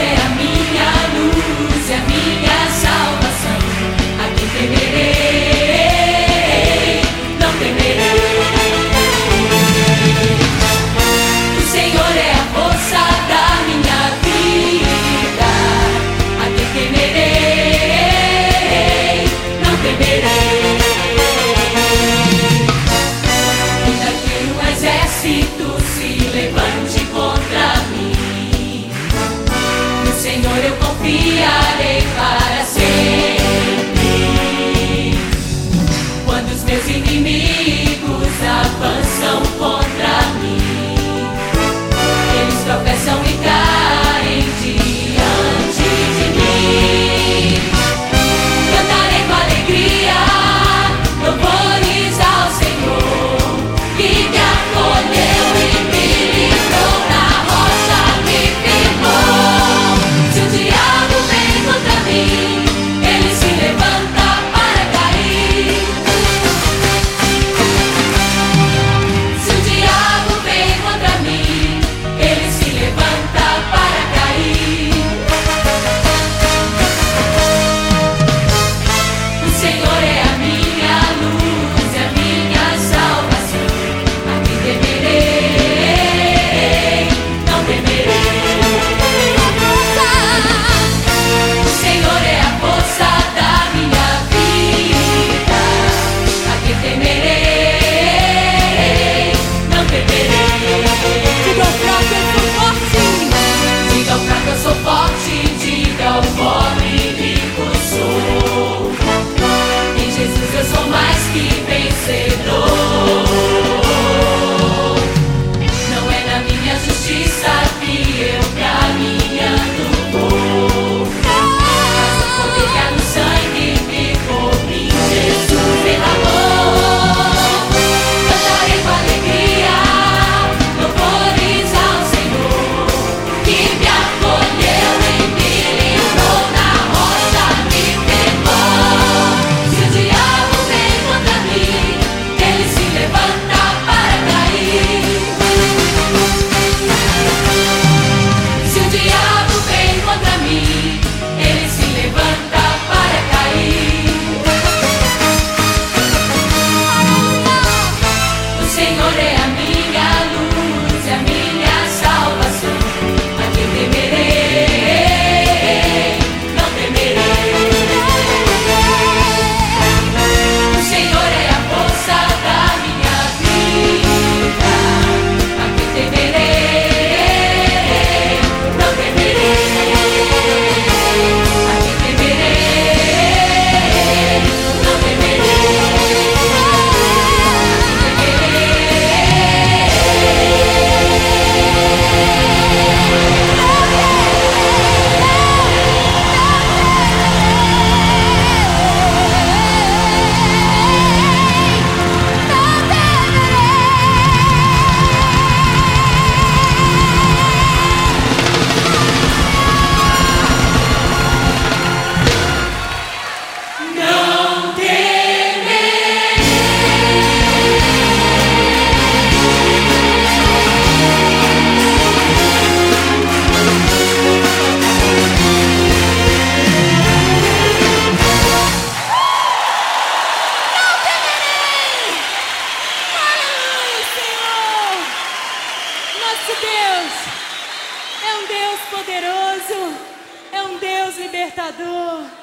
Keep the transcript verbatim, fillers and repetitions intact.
é a minha luz e a minha salvação. A quem temerei, não temerei. O Senhor é a força da minha vida. A quem temerei, não temerei. Ainda que um exército se levante contra mim, no Senhor eu confiarei para sempre. Quando os meus inimigos avançam contra mim, eles tropeçam e caem diante de mim. Cantarei com alegria louvores ao Senhor, que me acolheu e me livrou, na rocha me firmou. Se o diabo vem contra mim, ele se levanta para cair. Se o diabo vem contra mim, ele se levanta para cair. O Senhor é a minha luz e a minha salvação. A quem temerei, não temerei. O Senhor é a força da minha vida. A quem temerei, não temerei. Diga ao fraco, eu sou forte. Diga ao fraco, eu sou forte. Diga ao pobre, rico sou. Em Jesus eu sou mais que vencedor. Não é na minha justiça que eu caminhando vou, mas o poder que há no sangue que por mim Jesus derramou. Cantarei com alegria louvores ao Senhor, que me acolheu e me livrou, na rocha me firmou. Se o diabo vem contra mim, ele se levanta para cair. Se o diabo vem contra mim, ele se levanta para cair. O Senhor é a minha luz e a minha salvação. A quem temerei, não temerei. O Senhor é a força da minha vida. A quem temerei, não temerei. A quem temerei, não temerei. Não temerei. Aleluia, Senhor. Nosso Deus é um Deus poderoso, é um Deus libertador.